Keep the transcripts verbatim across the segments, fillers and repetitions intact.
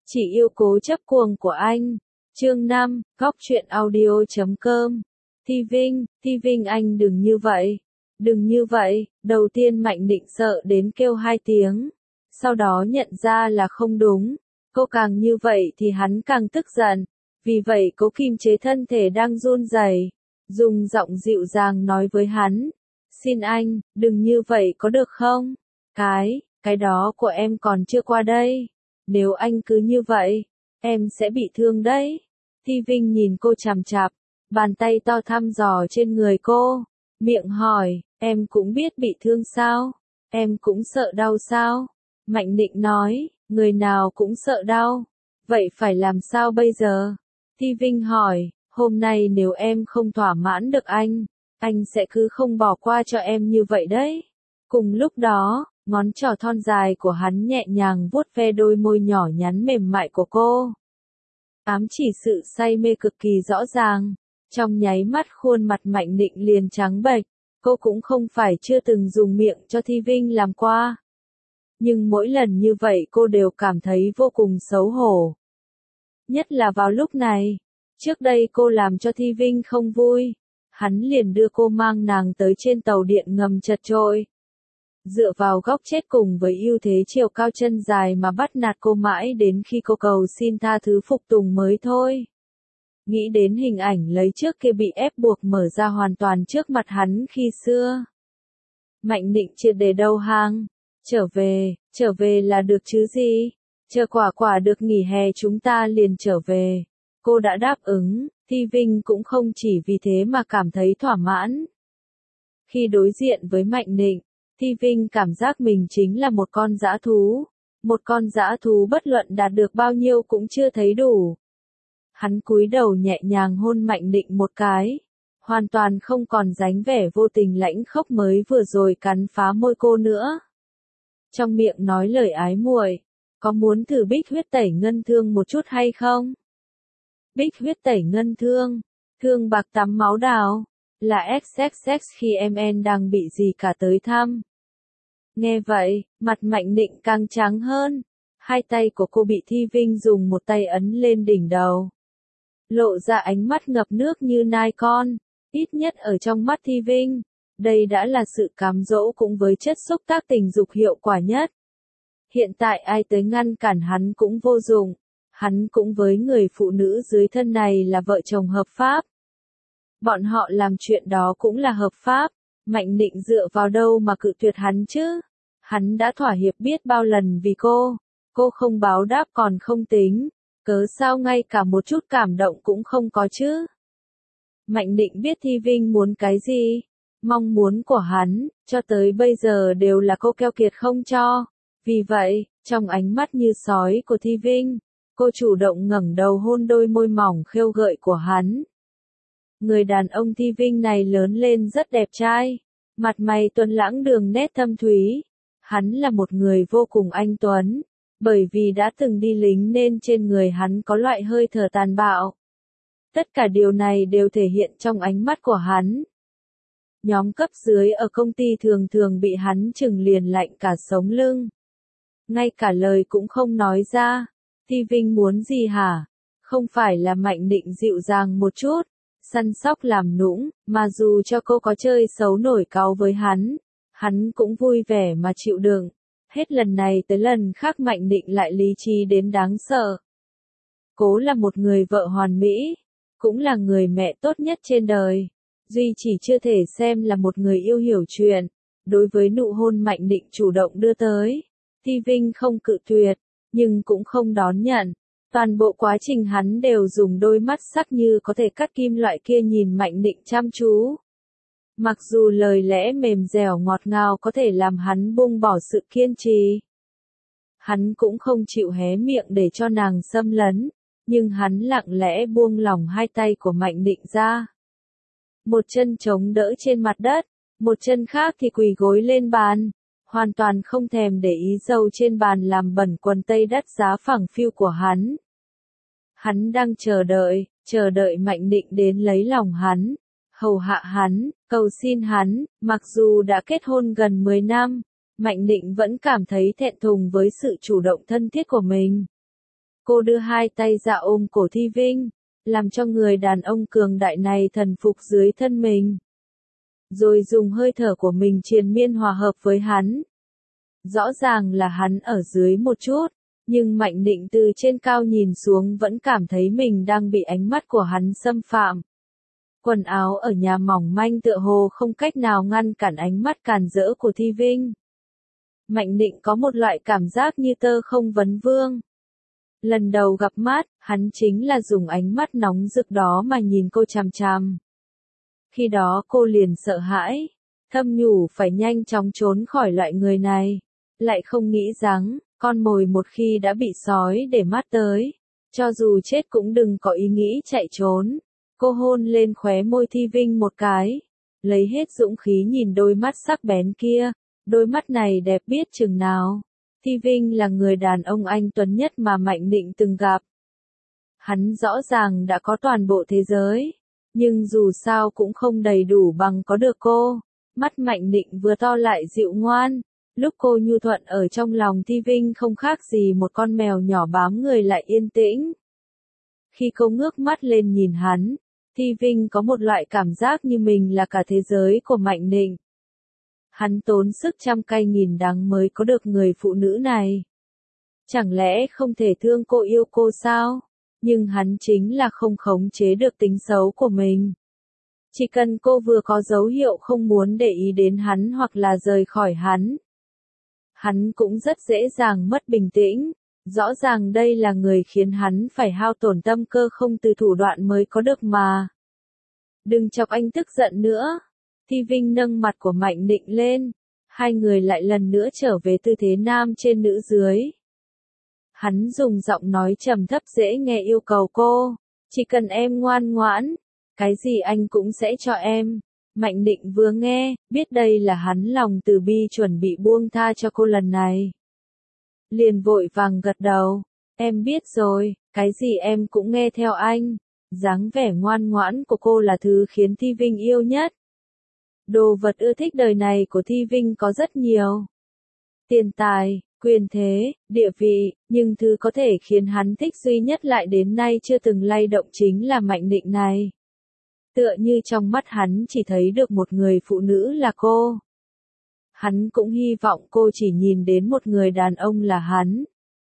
Chỉ yêu cố chấp cuồng của anh. Chương năm, góc truyện audio chấm com. Thi Vinh, Thi Vinh anh đừng như vậy. Đừng như vậy, đầu tiên Mạnh Định sợ đến kêu hai tiếng. Sau đó nhận ra là không đúng. Cô càng như vậy thì hắn càng tức giận. Vì vậy cố kiềm chế thân thể đang run rẩy, dùng giọng dịu dàng nói với hắn. Xin anh, đừng như vậy có được không? Cái, cái đó của em còn chưa qua đây. Nếu anh cứ như vậy, em sẽ bị thương đấy. Thi Vinh nhìn cô chằm chằm, bàn tay to thăm dò trên người cô, miệng hỏi, em cũng biết bị thương sao? Em cũng sợ đau sao? Mạnh Định nói, người nào cũng sợ đau. Vậy phải làm sao bây giờ? Thi Vinh hỏi, hôm nay nếu em không thỏa mãn được anh, anh sẽ cứ không bỏ qua cho em như vậy đấy. Cùng lúc đó, ngón trỏ thon dài của hắn nhẹ nhàng vuốt ve đôi môi nhỏ nhắn mềm mại của cô. Ám chỉ sự say mê cực kỳ rõ ràng. Trong nháy mắt khuôn mặt Mạnh Định liền trắng bệch. Cô cũng không phải chưa từng dùng miệng cho Thi Vinh làm qua. Nhưng mỗi lần như vậy cô đều cảm thấy vô cùng xấu hổ. Nhất là vào lúc này. Trước đây cô làm cho Thi Vinh không vui. Hắn liền đưa cô mang nàng tới trên tàu điện ngầm chật chội. Dựa vào góc chết cùng với ưu thế chiều cao chân dài mà bắt nạt cô mãi đến khi cô cầu xin tha thứ phục tùng mới thôi. Nghĩ đến hình ảnh lấy trước kia bị ép buộc mở ra hoàn toàn trước mặt hắn khi xưa. Mạnh Định triệt để đầu hàng. Trở về, trở về là được chứ gì? Chờ quả quả được nghỉ hè chúng ta liền trở về. Cô đã đáp ứng, Thi Vinh cũng không chỉ vì thế mà cảm thấy thỏa mãn. Khi đối diện với Mạnh Định, Thi Vinh cảm giác mình chính là một con dã thú. Một con dã thú bất luận đạt được bao nhiêu cũng chưa thấy đủ. Hắn cúi đầu nhẹ nhàng hôn Mạnh Định một cái. Hoàn toàn không còn dáng vẻ vô tình lãnh khốc mới vừa rồi cắn phá môi cô nữa. Trong miệng nói lời ái muội, có muốn thử bích huyết tẩy ngân thương một chút hay không? Bích huyết tẩy ngân thương, thương bạc tắm máu đào, là ích ích ích khi em en đang bị gì cả tới thăm. Nghe vậy, mặt Mạnh Định càng trắng hơn. Hai tay của cô bị Thi Vinh dùng một tay ấn lên đỉnh đầu. Lộ ra ánh mắt ngập nước như nai con. Ít nhất ở trong mắt Thi Vinh, đây đã là sự cám dỗ cũng với chất xúc tác tình dục hiệu quả nhất. Hiện tại ai tới ngăn cản hắn cũng vô dụng. Hắn cũng với người phụ nữ dưới thân này là vợ chồng hợp pháp. Bọn họ làm chuyện đó cũng là hợp pháp. Mạnh Định dựa vào đâu mà cự tuyệt hắn chứ? Hắn đã thỏa hiệp biết bao lần vì cô. Cô không báo đáp còn không tính. Cớ sao ngay cả một chút cảm động cũng không có chứ? Mạnh Định biết Thi Vinh muốn cái gì. Mong muốn của hắn, cho tới bây giờ đều là cô keo kiệt không cho. Vì vậy, trong ánh mắt như sói của Thi Vinh, cô chủ động ngẩng đầu hôn đôi môi mỏng khêu gợi của hắn. Người đàn ông Thi Vinh này lớn lên rất đẹp trai. Mặt mày tuấn lãng đường nét thâm thúy. Hắn là một người vô cùng anh tuấn. Bởi vì đã từng đi lính nên trên người hắn có loại hơi thở tàn bạo. Tất cả điều này đều thể hiện trong ánh mắt của hắn. Nhóm cấp dưới ở công ty thường thường bị hắn chừng liền lạnh cả sống lưng. Ngay cả lời cũng không nói ra. Thi Vinh muốn gì hả? Không phải là Mạnh Định dịu dàng một chút, săn sóc làm nũng, mà dù cho cô có chơi xấu nổi cáu với hắn, hắn cũng vui vẻ mà chịu đựng. Hết lần này tới lần khác Mạnh Định lại lý trí đến đáng sợ. Cố là một người vợ hoàn mỹ, cũng là người mẹ tốt nhất trên đời. Duy chỉ chưa thể xem là một người yêu hiểu chuyện. Đối với nụ hôn Mạnh Định chủ động đưa tới, Thi Vinh không cự tuyệt, nhưng cũng không đón nhận. Toàn bộ quá trình hắn đều dùng đôi mắt sắc như có thể cắt kim loại kia nhìn Mạnh Định chăm chú. Mặc dù lời lẽ mềm dẻo ngọt ngào có thể làm hắn buông bỏ sự kiên trì. Hắn cũng không chịu hé miệng để cho nàng xâm lấn, nhưng hắn lặng lẽ buông lỏng hai tay của Mạnh Định ra. Một chân chống đỡ trên mặt đất, một chân khác thì quỳ gối lên bàn, hoàn toàn không thèm để ý dầu trên bàn làm bẩn quần tây đắt giá phẳng phiu của hắn. Hắn đang chờ đợi, chờ đợi Mạnh Định đến lấy lòng hắn, hầu hạ hắn, cầu xin hắn. Mặc dù đã kết hôn gần mười năm, Mạnh Định vẫn cảm thấy thẹn thùng với sự chủ động thân thiết của mình. Cô đưa hai tay ra ôm cổ Thi Vinh, làm cho người đàn ông cường đại này thần phục dưới thân mình. Rồi dùng hơi thở của mình triền miên hòa hợp với hắn. Rõ ràng là hắn ở dưới một chút, nhưng Mạnh Nịnh từ trên cao nhìn xuống vẫn cảm thấy mình đang bị ánh mắt của hắn xâm phạm. Quần áo ở nhà mỏng manh tựa hồ không cách nào ngăn cản ánh mắt càn rỡ của Thi Vinh. Mạnh Nịnh có một loại cảm giác như tơ không vấn vương. Lần đầu gặp mắt, hắn chính là dùng ánh mắt nóng rực đó mà nhìn cô chằm chằm. Khi đó cô liền sợ hãi, thầm nhủ phải nhanh chóng trốn khỏi loại người này. Lại không nghĩ rằng, con mồi một khi đã bị sói để mắt tới, cho dù chết cũng đừng có ý nghĩ chạy trốn. Cô hôn lên khóe môi Thi Vinh một cái, lấy hết dũng khí nhìn đôi mắt sắc bén kia, đôi mắt này đẹp biết chừng nào. Thi Vinh là người đàn ông anh tuấn nhất mà Mạnh Nịnh từng gặp. Hắn rõ ràng đã có toàn bộ thế giới, nhưng dù sao cũng không đầy đủ bằng có được cô. Mắt Mạnh Nịnh vừa to lại dịu ngoan, lúc cô nhu thuận ở trong lòng Thi Vinh không khác gì một con mèo nhỏ bám người lại yên tĩnh. Khi cô ngước mắt lên nhìn hắn, Thi Vinh có một loại cảm giác như mình là cả thế giới của Mạnh Nịnh. Hắn tốn sức trăm cay nghìn đắng mới có được người phụ nữ này. Chẳng lẽ không thể thương cô yêu cô sao? Nhưng hắn chính là không khống chế được tính xấu của mình. Chỉ cần cô vừa có dấu hiệu không muốn để ý đến hắn hoặc là rời khỏi hắn, hắn cũng rất dễ dàng mất bình tĩnh. Rõ ràng đây là người khiến hắn phải hao tổn tâm cơ không từ thủ đoạn mới có được mà. Đừng chọc anh tức giận nữa. Thi Vinh nâng mặt của Mạnh Nịnh lên. Hai người lại lần nữa trở về tư thế nam trên nữ dưới. Hắn dùng giọng nói trầm thấp dễ nghe yêu cầu cô. Chỉ cần em ngoan ngoãn, cái gì anh cũng sẽ cho em. Mạnh Nịnh vừa nghe, biết đây là hắn lòng từ bi chuẩn bị buông tha cho cô lần này. Liền vội vàng gật đầu. Em biết rồi, cái gì em cũng nghe theo anh. Dáng vẻ ngoan ngoãn của cô là thứ khiến Thi Vinh yêu nhất. Đồ vật ưa thích đời này của Thi Vinh có rất nhiều. Tiền tài, quyền thế, địa vị, nhưng thứ có thể khiến hắn thích duy nhất lại đến nay chưa từng lay động chính là Mạnh Nịnh này. Tựa như trong mắt hắn chỉ thấy được một người phụ nữ là cô. Hắn cũng hy vọng cô chỉ nhìn đến một người đàn ông là hắn.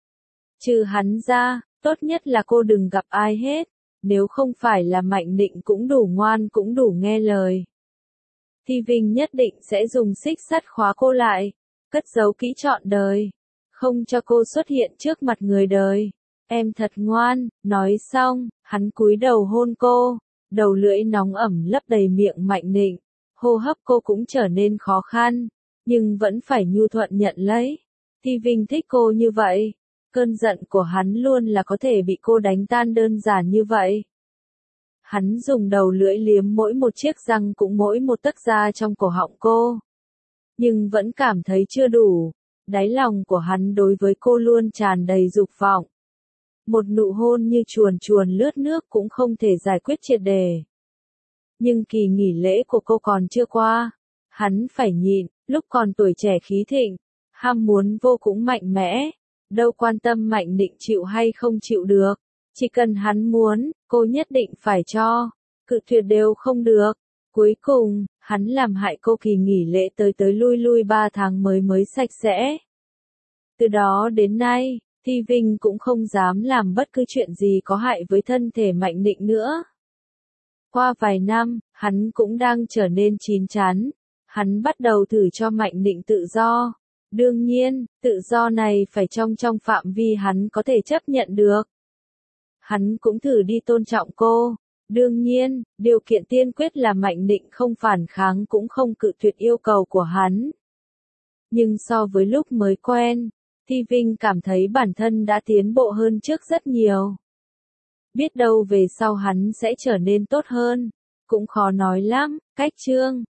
Trừ hắn ra, tốt nhất là cô đừng gặp ai hết, nếu không phải là Mạnh Nịnh cũng đủ ngoan cũng đủ nghe lời. Thi Vinh nhất định sẽ dùng xích sắt khóa cô lại, cất giấu kỹ trọn đời, không cho cô xuất hiện trước mặt người đời. Em thật ngoan, nói xong, hắn cúi đầu hôn cô, đầu lưỡi nóng ẩm lấp đầy miệng Mạnh Nịnh, hô hấp cô cũng trở nên khó khăn, nhưng vẫn phải nhu thuận nhận lấy. Thi Vinh thích cô như vậy, cơn giận của hắn luôn là có thể bị cô đánh tan đơn giản như vậy. Hắn dùng đầu lưỡi liếm mỗi một chiếc răng cũng mỗi một tấc da trong cổ họng cô. Nhưng vẫn cảm thấy chưa đủ, đáy lòng của hắn đối với cô luôn tràn đầy dục vọng. Một nụ hôn như chuồn chuồn lướt nước cũng không thể giải quyết triệt đề. Nhưng kỳ nghỉ lễ của cô còn chưa qua, hắn phải nhịn, lúc còn tuổi trẻ khí thịnh, ham muốn vô cũng mạnh mẽ, đâu quan tâm Mạnh Nịnh chịu hay không chịu được. Chỉ cần hắn muốn, cô nhất định phải cho, cự tuyệt đều không được. Cuối cùng, hắn làm hại cô kỳ nghỉ lễ tới tới lui lui ba tháng mới mới sạch sẽ. Từ đó đến nay, Thi Vinh cũng không dám làm bất cứ chuyện gì có hại với thân thể Mạnh Nịnh nữa. Qua vài năm, hắn cũng đang trở nên chín chắn. Hắn bắt đầu thử cho Mạnh Nịnh tự do. Đương nhiên, tự do này phải trong trong phạm vi hắn có thể chấp nhận được. Hắn cũng thử đi tôn trọng cô. Đương nhiên, điều kiện tiên quyết là Mạnh Nịnh không phản kháng cũng không cự tuyệt yêu cầu của hắn. Nhưng so với lúc mới quen, Thi Vinh cảm thấy bản thân đã tiến bộ hơn trước rất nhiều. Biết đâu về sau hắn sẽ trở nên tốt hơn, cũng khó nói lắm. Cách chương